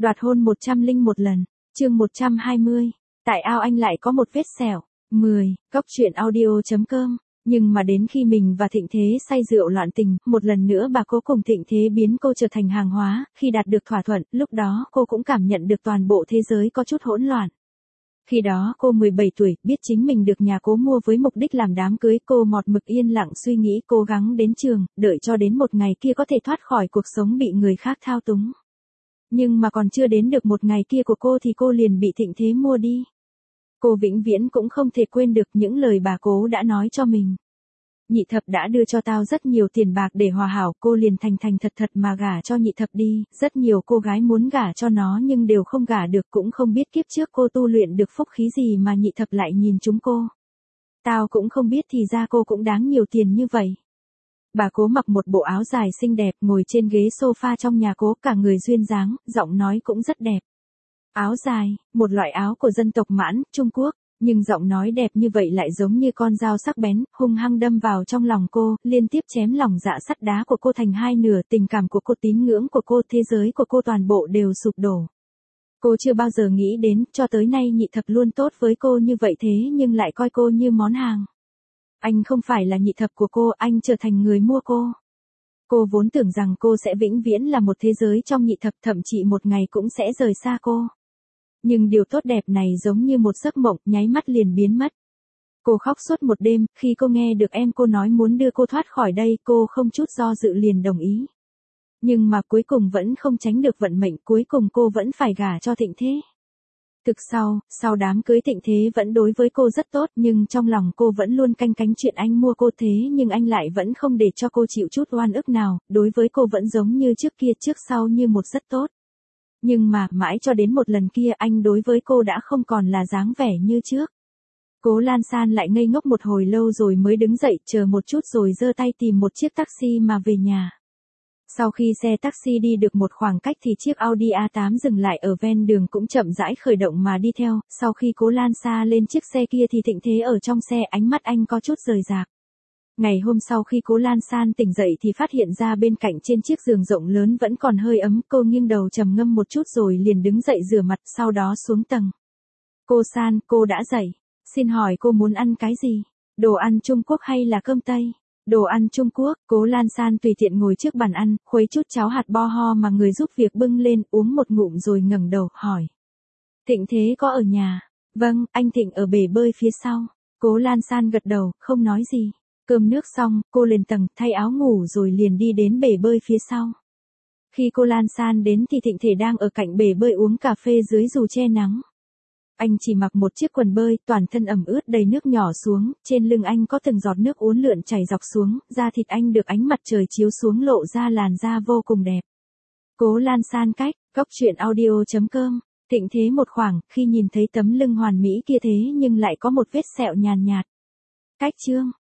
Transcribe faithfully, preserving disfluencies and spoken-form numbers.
Đoạt hôn một trăm linh một lần, chương một trăm hai mươi. Tại ao anh lại có một vết sẹo. mười. Cốc truyện audio chấm com. Nhưng mà đến khi mình và Thịnh Thế say rượu loạn tình, một lần nữa bà cố cùng Thịnh Thế biến cô trở thành hàng hóa, khi đạt được thỏa thuận, lúc đó cô cũng cảm nhận được toàn bộ thế giới có chút hỗn loạn. Khi đó cô mười bảy tuổi, biết chính mình được nhà cố mua với mục đích làm đám cưới, cô một mực yên lặng suy nghĩ, cố gắng đến trường, đợi cho đến một ngày kia có thể thoát khỏi cuộc sống bị người khác thao túng. Nhưng mà còn chưa đến được một ngày kia của cô thì cô liền bị Thịnh Thế mua đi. Cô vĩnh viễn cũng không thể quên được những lời bà cố đã nói cho mình. Nhị thập đã đưa cho tao rất nhiều tiền bạc để hòa hảo, cô liền thành thành thật thật mà gả cho nhị thập đi. Rất nhiều cô gái muốn gả cho nó nhưng đều không gả được, cũng không biết kiếp trước cô tu luyện được phúc khí gì mà nhị thập lại nhìn chúng cô. Tao cũng không biết thì ra cô cũng đáng nhiều tiền như vậy. Bà cố mặc một bộ áo dài xinh đẹp, ngồi trên ghế sofa trong nhà cố, cả người duyên dáng, giọng nói cũng rất đẹp. Áo dài, một loại áo của dân tộc Mãn, Trung Quốc, nhưng giọng nói đẹp như vậy lại giống như con dao sắc bén, hung hăng đâm vào trong lòng cô, liên tiếp chém lòng dạ sắt đá của cô thành hai nửa, tình cảm của cô, tín ngưỡng của cô, thế giới của cô toàn bộ đều sụp đổ. Cô chưa bao giờ nghĩ đến, cho tới nay nhị thập luôn tốt với cô như vậy thế nhưng lại coi cô như món hàng. Anh không phải là nhị thập của cô, anh trở thành người mua cô. Cô vốn tưởng rằng cô sẽ vĩnh viễn là một thế giới trong nhị thập, thậm chí một ngày cũng sẽ rời xa cô. Nhưng điều tốt đẹp này giống như một giấc mộng, nháy mắt liền biến mất. Cô khóc suốt một đêm, khi cô nghe được em cô nói muốn đưa cô thoát khỏi đây, cô không chút do dự liền đồng ý. Nhưng mà cuối cùng vẫn không tránh được vận mệnh, cuối cùng cô vẫn phải gả cho Thịnh Thế. Thực sau, sau đám cưới Thịnh Thế vẫn đối với cô rất tốt, nhưng trong lòng cô vẫn luôn canh cánh chuyện anh mua cô, thế nhưng anh lại vẫn không để cho cô chịu chút oan ức nào, đối với cô vẫn giống như trước kia, trước sau như một, rất tốt. Nhưng mà, mãi cho đến một lần kia anh đối với cô đã không còn là dáng vẻ như trước. Cố Lan San lại ngây ngốc một hồi lâu rồi mới đứng dậy, chờ một chút rồi giơ tay tìm một chiếc taxi mà về nhà. Sau khi xe taxi đi được một khoảng cách thì chiếc Audi a tám dừng lại ở ven đường, cũng chậm rãi khởi động mà đi theo. Sau khi Cố Lan Sa lên chiếc xe kia thì Thịnh Thế ở trong xe, ánh mắt anh có chút rời rạc. Ngày hôm sau khi Cố Lan San tỉnh dậy thì phát hiện ra bên cạnh trên chiếc giường rộng lớn vẫn còn hơi ấm, cô nghiêng đầu trầm ngâm một chút rồi liền đứng dậy rửa mặt, sau đó xuống tầng. Cô San, cô đã dậy. Xin hỏi cô muốn ăn cái gì? Đồ ăn Trung Quốc hay là cơm Tây? Đồ ăn Trung Quốc. Cố Lan San tùy tiện ngồi trước bàn ăn, khuấy chút cháo hạt bo ho mà người giúp việc bưng lên, uống một ngụm rồi ngẩng đầu, hỏi. Thịnh Thế có ở nhà? Vâng, anh Thịnh ở bể bơi phía sau. Cố Lan San gật đầu, không nói gì. Cơm nước xong, cô lên tầng, thay áo ngủ rồi liền đi đến bể bơi phía sau. Khi cô Lan San đến thì Thịnh Thể đang ở cạnh bể bơi uống cà phê dưới dù che nắng. Anh chỉ mặc một chiếc quần bơi, toàn thân ẩm ướt đầy nước nhỏ xuống, trên lưng anh có từng giọt nước uốn lượn chảy dọc xuống, da thịt anh được ánh mặt trời chiếu xuống lộ ra làn da vô cùng đẹp. Cố Lan San cách, cốc truyện audio chấm com. Thịnh Thế một khoảng, khi nhìn thấy tấm lưng hoàn mỹ kia thế nhưng lại có một vết sẹo nhàn nhạt. Cách chương.